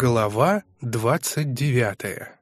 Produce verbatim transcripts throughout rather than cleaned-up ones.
Глава двадцать девятая.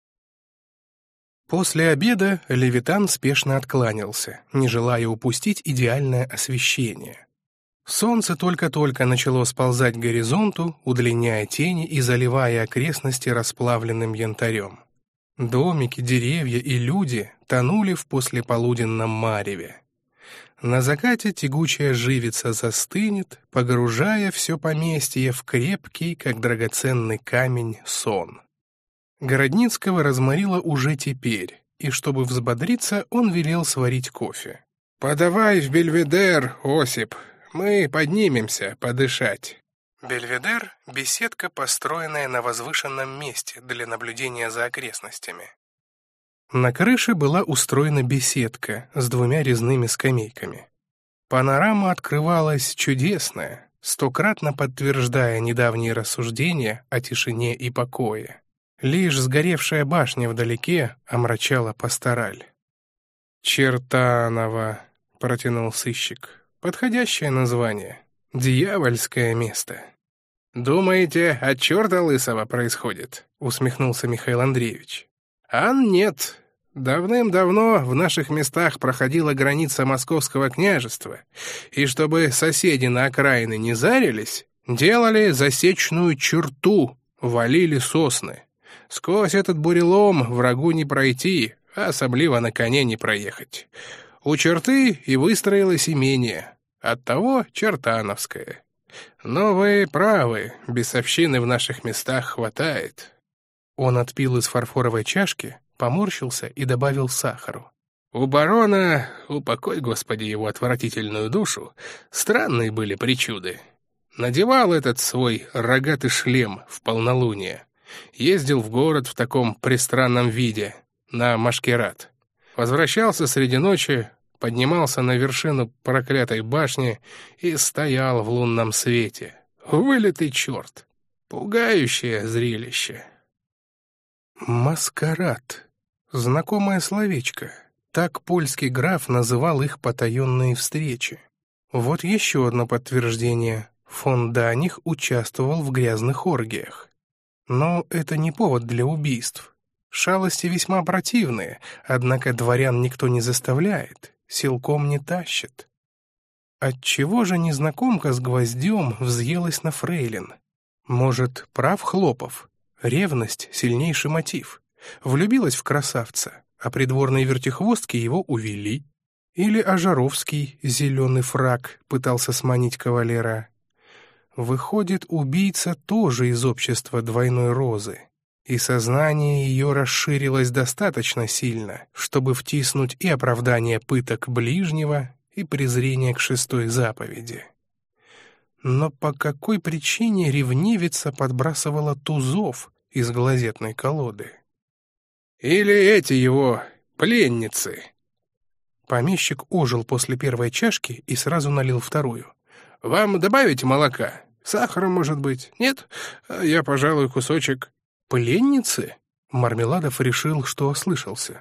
После обеда Левитан спешно откланялся, не желая упустить идеальное освещение. Солнце только-только начало сползать к горизонту, удлиняя тени и заливая окрестности расплавленным янтарем. Домики, деревья и люди тонули в послеполуденном мареве. На закате тягучая живица застынет, погружая все поместье в крепкий, как драгоценный камень, сон. Городницкого разморило уже теперь, и чтобы взбодриться, он велел сварить кофе. «Подавай в Бельведер, Осип, мы поднимемся подышать». Бельведер — беседка, построенная на возвышенном месте для наблюдения за окрестностями. На крыше была устроена беседка с двумя резными скамейками. Панорама открывалась чудесная, стократно подтверждая недавние рассуждения о тишине и покое. Лишь сгоревшая башня вдалеке омрачала пастораль. «Чертаново», — протянул сыщик. «Подходящее название. Дьявольское место». «Думаете, от черта лысого происходит?» — усмехнулся Михаил Андреевич. «Ан нет. Давным-давно в наших местах проходила граница Московского княжества, и чтобы соседи на окраины не зарились, делали засечную черту, валили сосны. Сквозь этот бурелом врагу не пройти, а особливо на коне не проехать. У черты и выстроилось имение, оттого Чертановское. Но вы правы, бесовщины в наших местах хватает». Он отпил из фарфоровой чашки, поморщился и добавил сахару. «У барона, упокой, Господи, его отвратительную душу, странные были причуды. Надевал этот свой рогатый шлем в полнолуние, ездил в город в таком пристранном виде, на маскарад. Возвращался среди ночи, поднимался на вершину проклятой башни и стоял в лунном свете. Вылитый черт! Пугающее зрелище!» «Маскарад» — знакомое словечко. Так польский граф называл их потаенные встречи. Вот еще одно подтверждение. Фон Даних участвовал в грязных оргиях. Но это не повод для убийств. Шалости весьма противные, однако дворян никто не заставляет, силком не тащит. Отчего же незнакомка с гвоздем взъелась на фрейлин? Может, прав Хлопов? Ревность — сильнейший мотив. Влюбилась в красавца, а придворные вертихвостки его увели. Или Ожаровский, зеленый фрак, пытался сманить кавалера. Выходит, убийца тоже из общества двойной розы. И сознание ее расширилось достаточно сильно, чтобы втиснуть и оправдание пыток ближнего, и презрение к шестой заповеди. Но по какой причине ревнивица подбрасывала тузов из глазетной колоды? «Или эти его пленницы?» Помещик ожил после первой чашки и сразу налил вторую. «Вам добавить молока? Сахара, может быть? Нет? Я, пожалуй, кусочек». «Пленницы?» Мармеладов решил, что ослышался.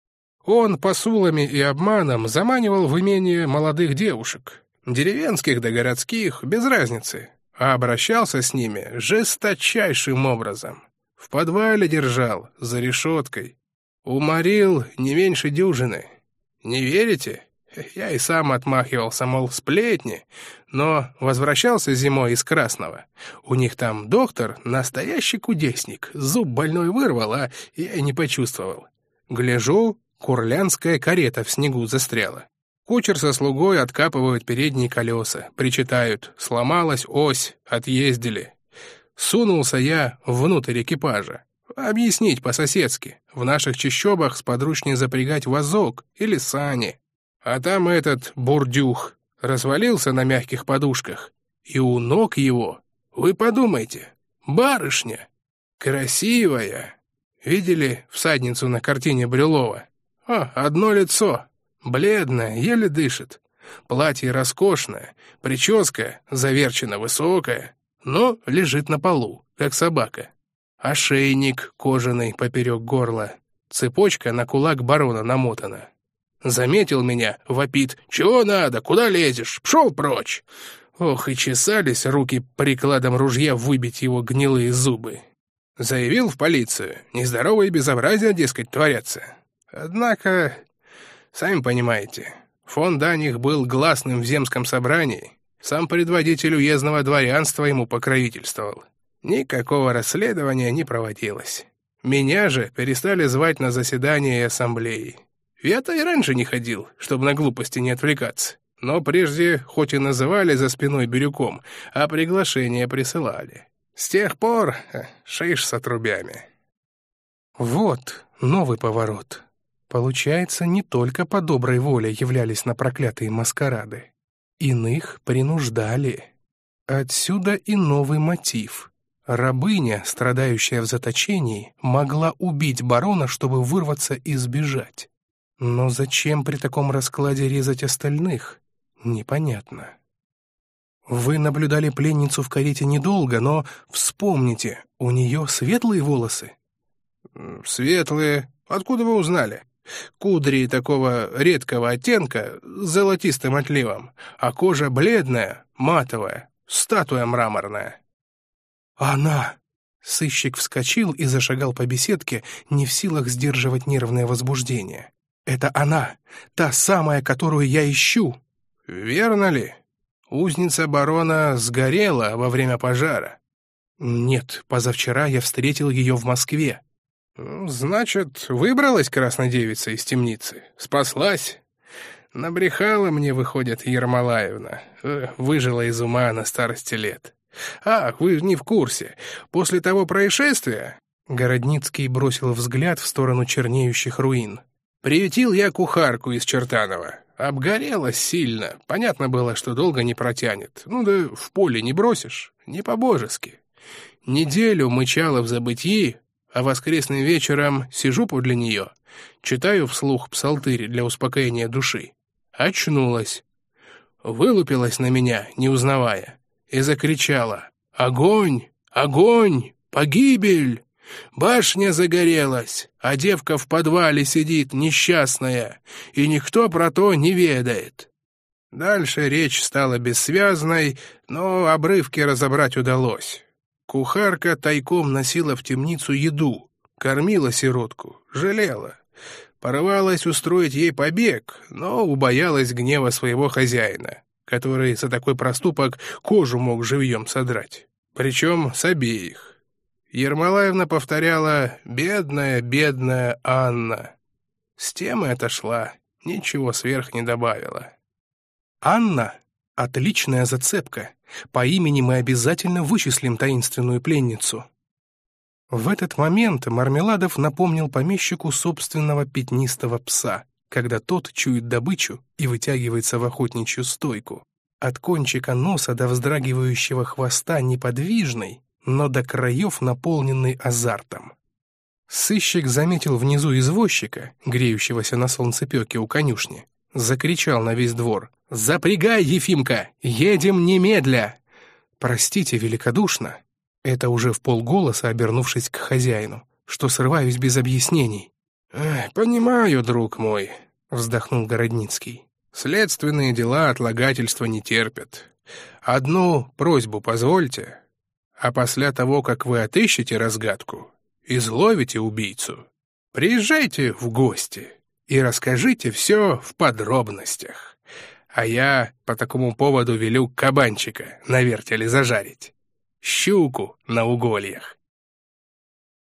Он посулами и обманом заманивал в имение молодых девушек. Деревенских да городских, без разницы, а обращался с ними жесточайшим образом. В подвале держал, за решеткой. Уморил не меньше дюжины. Не верите? Я и сам отмахивался, мол, сплетни, но возвращался зимой из Красного. У них там доктор, настоящий кудесник, зуб больной вырвал, а я и не почувствовал. Гляжу, курлянская карета в снегу застряла. Кучер со слугой откапывают передние колеса, причитают: сломалась ось, отъездили. Сунулся я внутрь экипажа. Объяснить по-соседски, в наших чащобах сподручнее запрягать вазок или сани. А там этот бурдюх развалился на мягких подушках, и у ног его, вы подумайте, барышня, красивая. Видели всадницу на картине Брюлова? О, одно лицо. Бледная, еле дышит. Платье роскошное, прическа заверчена высокая, но лежит на полу, как собака. Ошейник кожаный поперек горла, цепочка на кулак барона намотана. Заметил меня, вопит: «Чего надо? Куда лезешь? Пшел прочь!» Ох, и чесались руки прикладом ружья выбить его гнилые зубы. Заявил в полицию. Нездоровые безобразия, дескать, творятся. Однако, сами понимаете, фон Даних был гласным в земском собрании. Сам предводитель уездного дворянства ему покровительствовал. Никакого расследования не проводилось. Меня же перестали звать на заседания и ассамблеи. Я-то и раньше не ходил, чтобы на глупости не отвлекаться. Но прежде хоть и называли за спиной бирюком, а приглашения присылали. С тех пор шиш с отрубями. Вот новый поворот. Получается, не только по доброй воле являлись на проклятые маскарады. Иных принуждали. Отсюда и новый мотив. Рабыня, страдающая в заточении, могла убить барона, чтобы вырваться и сбежать. Но зачем при таком раскладе резать остальных? Непонятно. Вы наблюдали пленницу в карете недолго, но вспомните, у нее светлые волосы? Светлые? Откуда вы узнали? Кудри такого редкого оттенка с золотистым отливом, а кожа бледная, матовая, статуя мраморная. Она! Сыщик вскочил и зашагал по беседке, не в силах сдерживать нервное возбуждение. Это она, та самая, которую я ищу. Верно ли? Узница барона сгорела во время пожара. Нет, позавчера я встретил ее в Москве. Значит, выбралась краснодевица из темницы, спаслась. Набрехала мне, выходит, Ермолаевна. Выжила из ума на старости лет. Ах, вы не в курсе. После того происшествия... Городницкий бросил взгляд в сторону чернеющих руин. Приютил я кухарку из Чертанова. Обгорела сильно. Понятно было, что долго не протянет. Ну да в поле не бросишь. Не по-божески. Неделю мычала в забытьи, а воскресным вечером сижу подле нее, читаю вслух псалтырь для успокоения души. Очнулась. Вылупилась на меня, не узнавая, и закричала: «Огонь! Огонь! Погибель! Башня загорелась, а девка в подвале сидит, несчастная, и никто про то не ведает». Дальше речь стала бессвязной, но обрывки разобрать удалось. Кухарка тайком носила в темницу еду, кормила сиротку, жалела. Порывалась устроить ей побег, но убоялась гнева своего хозяина, который за такой проступок кожу мог живьем содрать. Причем с обеих. Ермолаевна повторяла: «Бедная, бедная Анна». С темы отошла, ничего сверх не добавила. Анна — отличная зацепка. По имени мы обязательно вычислим таинственную пленницу. В этот момент Мармеладов напомнил помещику собственного пятнистого пса, когда тот чует добычу и вытягивается в охотничью стойку. От кончика носа до вздрагивающего хвоста неподвижный, но до краев наполненный азартом. Сыщик заметил внизу извозчика, греющегося на солнцепёке у конюшни. Закричал на весь двор: «Запрягай, Ефимка! Едем немедля!» «Простите великодушно», это уже в полголоса, обернувшись к хозяину, что срываюсь без объяснений. «Понимаю, друг мой», — вздохнул Городницкий. «Следственные дела отлагательства не терпят. Одну просьбу позвольте, а после того, как вы отыщете разгадку, изловите убийцу, приезжайте в гости и расскажите все в подробностях. А я по такому поводу велю кабанчика на вертеле зажарить, щуку на угольях